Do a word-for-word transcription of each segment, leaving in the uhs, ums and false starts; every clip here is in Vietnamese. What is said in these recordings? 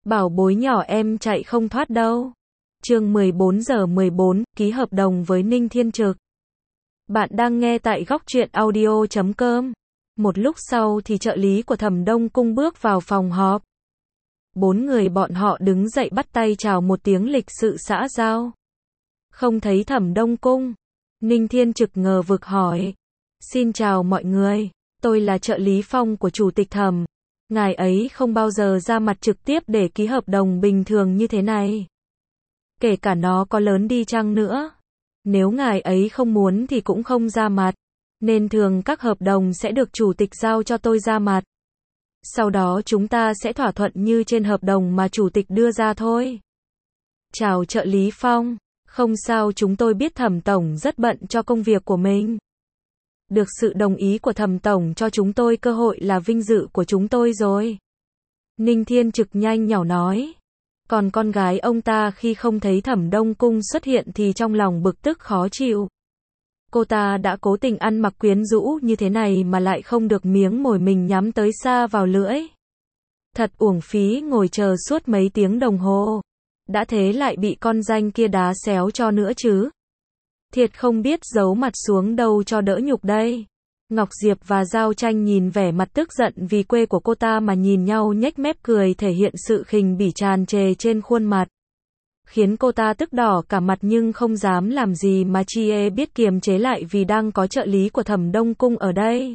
Bảo bối nhỏ em chạy không thoát đâu. Chương mười bốn giờ mười bốn, ký hợp đồng với Ninh Thiên Trực. Bạn đang nghe tại góc truyện audio chấm com. Một lúc sau thì trợ lý của Thẩm Đông Cung bước vào phòng họp. Bốn người bọn họ đứng dậy bắt tay chào một tiếng lịch sự xã giao. Không thấy Thẩm Đông Cung. Ninh Thiên Trực ngờ vực hỏi. Xin chào mọi người, tôi là trợ lý Phong của Chủ tịch Thẩm. Ngài ấy không bao giờ ra mặt trực tiếp để ký hợp đồng bình thường như thế này. Kể cả nó có lớn đi chăng nữa. Nếu ngài ấy không muốn thì cũng không ra mặt. Nên thường các hợp đồng sẽ được chủ tịch giao cho tôi ra mặt. Sau đó chúng ta sẽ thỏa thuận như trên hợp đồng mà chủ tịch đưa ra thôi. Chào trợ lý Phong. Không sao, chúng tôi biết Thẩm Tổng rất bận cho công việc của mình. Được sự đồng ý của Thẩm Tổng cho chúng tôi cơ hội là vinh dự của chúng tôi rồi. Ninh Thiên Trực nhanh nhỏ nói. Còn con gái ông ta khi không thấy Thẩm Đông Cung xuất hiện thì trong lòng bực tức khó chịu. Cô ta đã cố tình ăn mặc quyến rũ như thế này mà lại không được miếng mồi mình nhắm tới xa vào lưỡi. Thật uổng phí ngồi chờ suốt mấy tiếng đồng hồ. Đã thế lại bị con danh kia đá xéo cho nữa chứ. Thiệt không biết giấu mặt xuống đâu cho đỡ nhục đây. Ngọc Diệp và Giao Tranh nhìn vẻ mặt tức giận vì quê của cô ta mà nhìn nhau nhếch mép cười thể hiện sự khinh bỉ tràn trề trên khuôn mặt. Khiến cô ta tức đỏ cả mặt nhưng không dám làm gì mà chi e biết kiềm chế lại vì đang có trợ lý của Thẩm Đông Cung ở đây.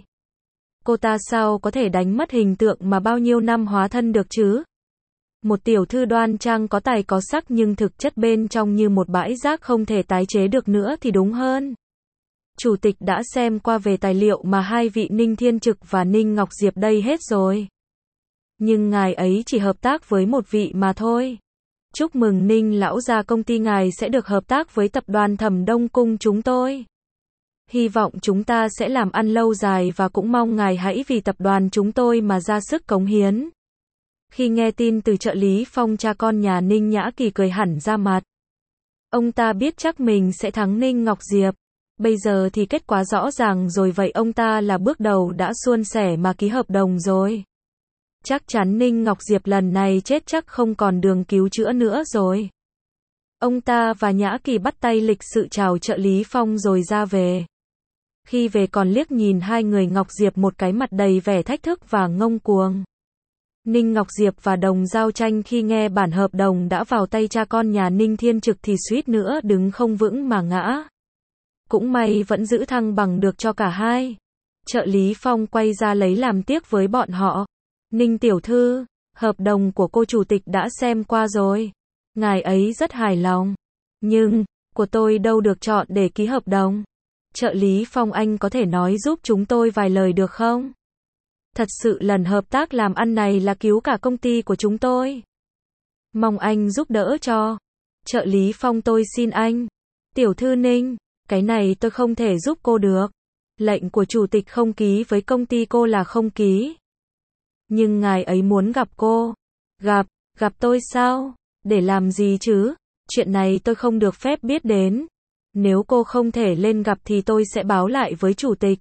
Cô ta sao có thể đánh mất hình tượng mà bao nhiêu năm hóa thân được chứ? Một tiểu thư đoan trang có tài có sắc nhưng thực chất bên trong như một bãi rác không thể tái chế được nữa thì đúng hơn. Chủ tịch đã xem qua về tài liệu mà hai vị Ninh Thiên Trực và Ninh Ngọc Diệp đây hết rồi. Nhưng ngài ấy chỉ hợp tác với một vị mà thôi. Chúc mừng Ninh lão gia, công ty ngài sẽ được hợp tác với tập đoàn Thẩm Đông Cung chúng tôi. Hy vọng chúng ta sẽ làm ăn lâu dài và cũng mong ngài hãy vì tập đoàn chúng tôi mà ra sức cống hiến. Khi nghe tin từ trợ lý Phong, cha con nhà Ninh Nhã Kỳ cười hẳn ra mặt. Ông ta biết chắc mình sẽ thắng Ninh Ngọc Diệp. Bây giờ thì kết quả rõ ràng rồi, vậy ông ta là bước đầu đã suôn sẻ mà ký hợp đồng rồi. Chắc chắn Ninh Ngọc Diệp lần này chết chắc không còn đường cứu chữa nữa rồi. Ông ta và Nhã Kỳ bắt tay lịch sự chào trợ lý Phong rồi ra về. Khi về còn liếc nhìn hai người Ngọc Diệp một cái mặt đầy vẻ thách thức và ngông cuồng. Ninh Ngọc Diệp và Đồng Giao Tranh khi nghe bản hợp đồng đã vào tay cha con nhà Ninh Thiên Trực thì suýt nữa đứng không vững mà ngã. Cũng may vẫn giữ thăng bằng được cho cả hai. Trợ lý Phong quay ra lấy làm tiếc với bọn họ. Ninh tiểu thư, hợp đồng của cô chủ tịch đã xem qua rồi. Ngài ấy rất hài lòng. Nhưng, của tôi đâu được chọn để ký hợp đồng. Trợ lý Phong, anh có thể nói giúp chúng tôi vài lời được không? Thật sự lần hợp tác làm ăn này là cứu cả công ty của chúng tôi. Mong anh giúp đỡ cho. Trợ lý Phong, tôi xin anh. Tiểu thư Ninh, cái này tôi không thể giúp cô được. Lệnh của chủ tịch không ký với công ty cô là không ký. Nhưng ngài ấy muốn gặp cô. Gặp, gặp tôi sao? Để làm gì chứ? Chuyện này tôi không được phép biết đến. Nếu cô không thể lên gặp thì tôi sẽ báo lại với chủ tịch.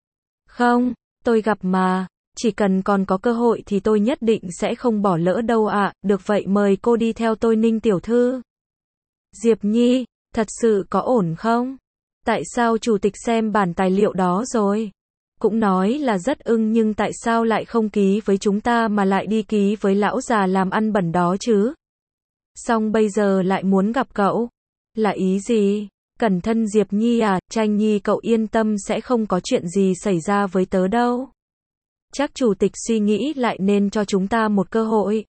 Không, tôi gặp mà. Chỉ cần còn có cơ hội thì tôi nhất định sẽ không bỏ lỡ đâu ạ. À. Được vậy mời cô đi theo tôi Ninh tiểu thư. Diệp Nhi, thật sự có ổn không? Tại sao chủ tịch xem bản tài liệu đó rồi? Cũng nói là rất ưng nhưng tại sao lại không ký với chúng ta mà lại đi ký với lão già làm ăn bẩn đó chứ? Xong bây giờ lại muốn gặp cậu. Là ý gì? Cẩn thận Diệp Nhi à, Tranh Nhi cậu yên tâm sẽ không có chuyện gì xảy ra với tớ đâu. Chắc chủ tịch suy nghĩ lại nên cho chúng ta một cơ hội.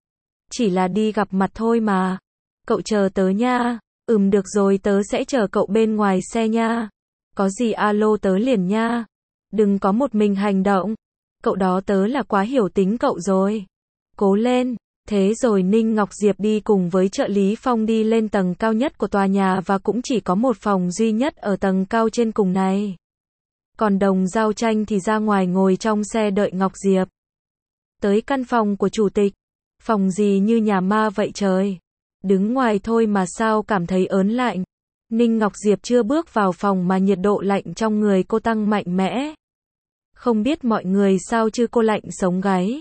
Chỉ là đi gặp mặt thôi mà. Cậu chờ tớ nha. Ừm được rồi, tớ sẽ chờ cậu bên ngoài xe nha. Có gì alo tớ liền nha. Đừng có một mình hành động. Cậu đó tớ là quá hiểu tính cậu rồi. Cố lên. Thế rồi Ninh Ngọc Diệp đi cùng với trợ lý Phong đi lên tầng cao nhất của tòa nhà và cũng chỉ có một phòng duy nhất ở tầng cao trên cùng này. Còn Đồng Giao Tranh thì ra ngoài ngồi trong xe đợi Ngọc Diệp. Tới căn phòng của chủ tịch. Phòng gì như nhà ma vậy trời. Đứng ngoài thôi mà sao cảm thấy ớn lạnh. Ninh Ngọc Diệp chưa bước vào phòng mà nhiệt độ lạnh trong người cô tăng mạnh mẽ. Không biết mọi người sao chứ cô lạnh sống gáy.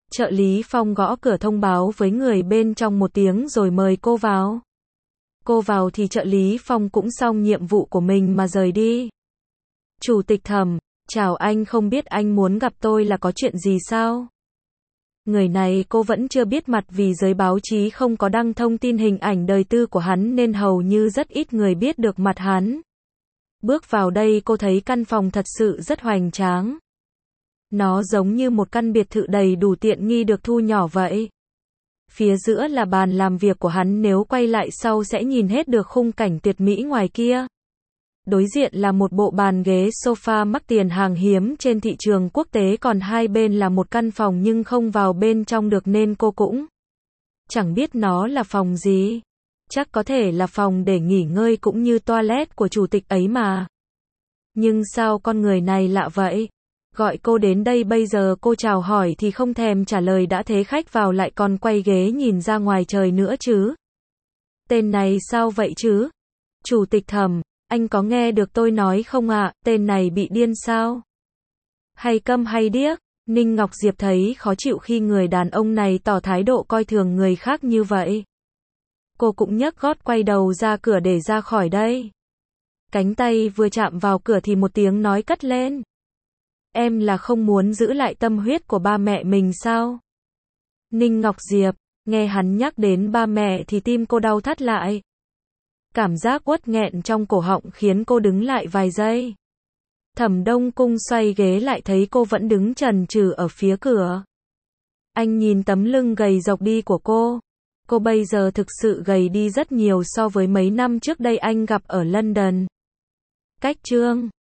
Trợ lý Phong gõ cửa thông báo với người bên trong một tiếng rồi mời cô vào. Cô vào thì trợ lý Phong cũng xong nhiệm vụ của mình mà rời đi. Chủ tịch Thẩm, chào anh, không biết anh muốn gặp tôi là có chuyện gì sao? Người này cô vẫn chưa biết mặt vì giới báo chí không có đăng thông tin hình ảnh đời tư của hắn nên hầu như rất ít người biết được mặt hắn. Bước vào đây cô thấy căn phòng thật sự rất hoành tráng. Nó giống như một căn biệt thự đầy đủ tiện nghi được thu nhỏ vậy. Phía giữa là bàn làm việc của hắn, nếu quay lại sau sẽ nhìn hết được khung cảnh tuyệt mỹ ngoài kia. Đối diện là một bộ bàn ghế sofa mắc tiền hàng hiếm trên thị trường quốc tế, còn hai bên là một căn phòng nhưng không vào bên trong được nên cô cũng chẳng biết nó là phòng gì. Chắc có thể là phòng để nghỉ ngơi cũng như toilet của chủ tịch ấy mà. Nhưng sao con người này lạ vậy? Gọi cô đến đây bây giờ cô chào hỏi thì không thèm trả lời, đã thế khách vào lại còn quay ghế nhìn ra ngoài trời nữa chứ. Tên này sao vậy chứ? Chủ tịch Thẩm, anh có nghe được tôi nói không ạ? À? Tên này bị điên sao? Hay câm hay điếc? Ninh Ngọc Diệp thấy khó chịu khi người đàn ông này tỏ thái độ coi thường người khác như vậy. Cô cũng nhấc gót quay đầu ra cửa để ra khỏi đây. Cánh tay vừa chạm vào cửa thì một tiếng nói cất lên. Em là không muốn giữ lại tâm huyết của ba mẹ mình sao? Ninh Ngọc Diệp, nghe hắn nhắc đến ba mẹ thì tim cô đau thắt lại. Cảm giác uất nghẹn trong cổ họng khiến cô đứng lại vài giây. Thẩm Đông Cung xoay ghế lại thấy cô vẫn đứng chần chừ ở phía cửa. Anh nhìn tấm lưng gầy rộc đi của cô. Cô bây giờ thực sự gầy đi rất nhiều so với mấy năm trước đây anh gặp ở London. Cách chương